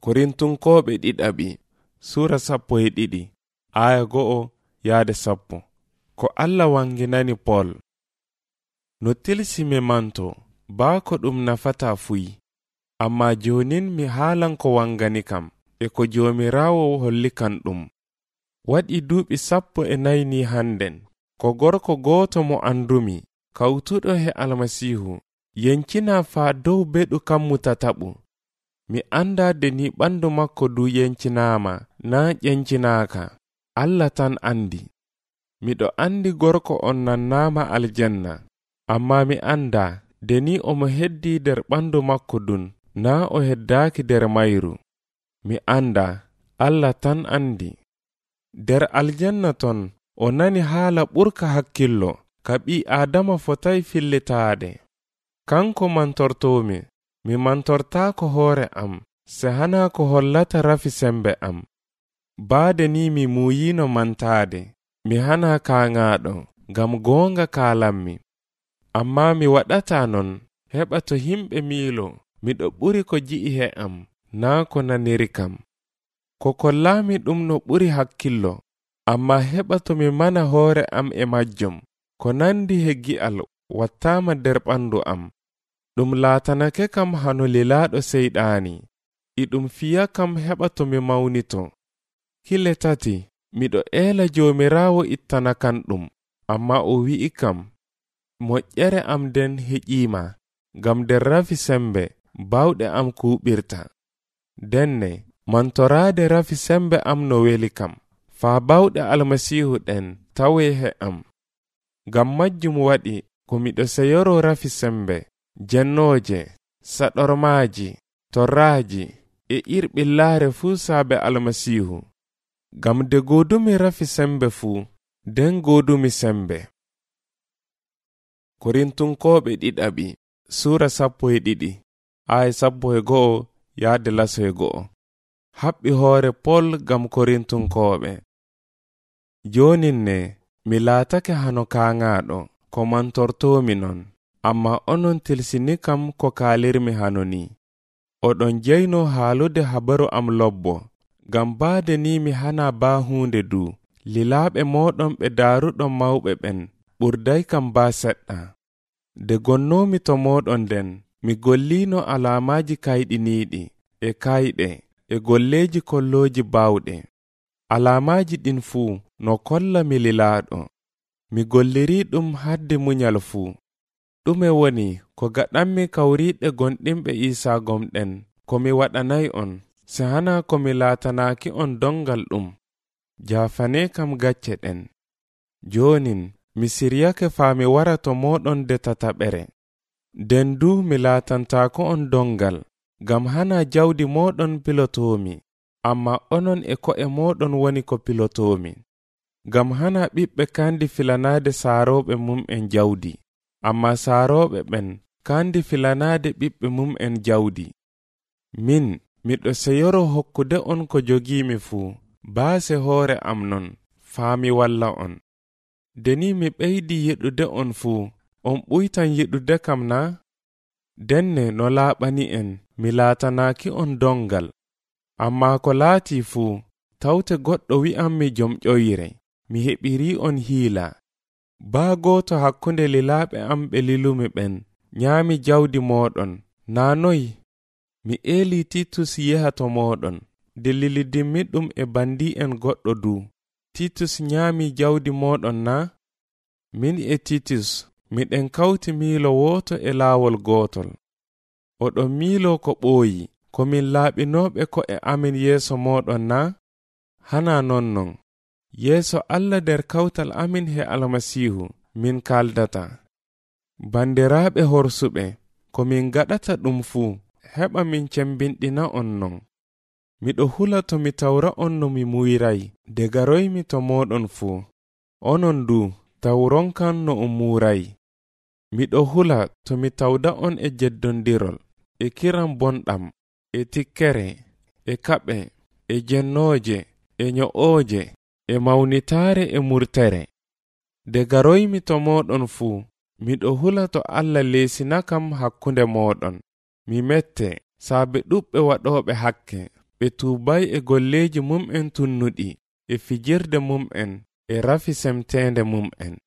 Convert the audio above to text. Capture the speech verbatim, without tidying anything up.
Korintunkoɓe ɗiɗaɓi Sura sappo e ɗiɗi aya go'o yaade sappo. Ko Allah wanginani Pol. No tilsi mi manto baa ko ɗum nafata fuyi, amma jonin mi haalan ko wangani kam e ko Joomiraawo holli kan ɗum. Waɗi duuɓi sappo e nayni hannden ko gorko gooto mo andumi kawtuɗo he Almasiihu yencina faa dow beɗu kammu tataɓu. Mi anda de ni ɓandu makko du yencinaama na ƴencinaaka, Allah tan andi. Miɗo andi gorko on nannaama aljanna, amma mi anda de ni omo heddi der ɓandu makko dun na o heddaaki der mayru. Mi anda, Allah tan andi. Der aljanna ton o nani haala ɓurka hakkillo ka ɓi Adama fotay fillitaade. Kanko mantortomi, mi mantortaako hoore am se hana ko hollata rafi sembe am. Baade ni mi muyino mantaade, mi hana kaaŋaaɗo ngam goonga kaalammi. Amma mi waɗata non heɓa to himɓe miilo miɗo ɓuri ko ji'i he am naa ko naniri kam. Ko kollaami ɗum no ɓuri hakkillo, amma heɓa to mi mana hoore am e majjum ko nandi he gi'al wattaama der ɓandu am. Ɗum laatanake kam hano lilaaɗo seyɗaani, iɗum fiya kam heɓa to mi mawnito. Kile tati miɗo eela Joomiraawo ittana kan ɗum, amma o wi'i kam, moƴƴere am den heƴiima, ngam der rafi sembe bawɗe am kuuɓirta. Denne mantoraade rafi sembe am no weli kam, faa bawɗe Almasiihu ɗen tawee he am. Ngam majjum waɗi ko miɗo seyoro rafi sembe, jennooje, saɗormaaji, torraaji e irɓillaare fuu saabe Almasiihu. Ngam de godumi rafi sembe fuu, den godumi sembe. Korintunkoɓe ɗiɗaɓi Sura sappo e ɗiɗi aya sappo e go'o yaade laso e go'o. Haɓɓi hoore Pol gam Korintunkoɓe. Jonin ne mi laatake hano kaaŋaaɗo ko mantortomi non, amma onon tilsini kam ko kaalirmi hano ni. Oɗon jeyno haalude habaru am lobbo, gam baade ni mi hana baa hunde du, lilaaɓe moɗon ɓe daaruɗon mawɓe ɓen ɓurday kam baa seɗɗa. De gonnomi to moɗon den, mi gollino alaamaji kayɗiniiɗi e kayɗe e golleji kolloji bawɗe. Alaamaji ɗin fuu no kolla mi lilaaɗo. Mi golliri ɗum hadde munyal fuu. Ɗume woni ko gaɗanmi kawriɗe gonɗinɓe Isa gomɗen ko mi waɗanay on, se hana ko mi laatanaaki on dongal ɗum. Jaafane kam gacce ɗen. Jonin mi siryake faa mi wara to moɗon de tataɓere. Den du mi laatantaako on dongal, gam hana jawdi moɗon pilotomi, amma onon e ko'e moɗon woni ko pilotomi. Gam hana ɓiɓɓe kandi filanaade saaroɓe mum'en jawdi, amma saaroɓe ɓen kandi filanaade ɓiɓɓe mum'en jawdi. Min miɗo seyoro hokkude on ko jogiimi fuu, baase hoore am non, faami walla on. Deni mi ɓeydi yiɗude on fuu, on ɓuytan yiɗude kam na? Denne no laaɓani en mi laatanaaki on dongal. Amma ko laati fuu, tawte goɗɗo wi'anmi jom ƴoyre, mi heɓiri on hiila. Baa gooto hakkunde lilaaɓe am ɓe lilumi ɓen nyaami jawdi moɗon, naa noy? Mi eeli Titus yeha to moɗon, de lilidimmi ɗum e bandi en goɗɗo du. Titus nyaami jawdi moɗon na? Min e Titus miɗen kawti miilo woto e laawol gootol. Oɗon miilo ko ɓooyi, ko min laaɓinooɓe ko e amin yeeso moɗon na? Hana non non. Yeeso Allah der kawtal amin he Almasiihu min kaaldata. Bandiraaɓe horsuɓe, ko min gaɗata ɗum fuu, heɓa min cembinɗina on non. Miɗo hula to mi tawra on no mi muyray, de garoymi to moɗon fuu. Onon du, tawron kan no on muuray. Miɗo hula to mi tawda on e jeddondirol, e kiran bonɗam, e tikkere, e kaɓe, e jennooje, e nyo'ooje, e mawnitaare e murtere. De garoymi to moɗon fuu, miɗo hula to Allah leesina kam hakkunde moɗon. Mi mette saabe ɗuɓɓe waɗooɓe hakke, ɓe tuubay e golleeji mum'en tunnuɗi e fijirde mum'en e rafi semteende mum'en.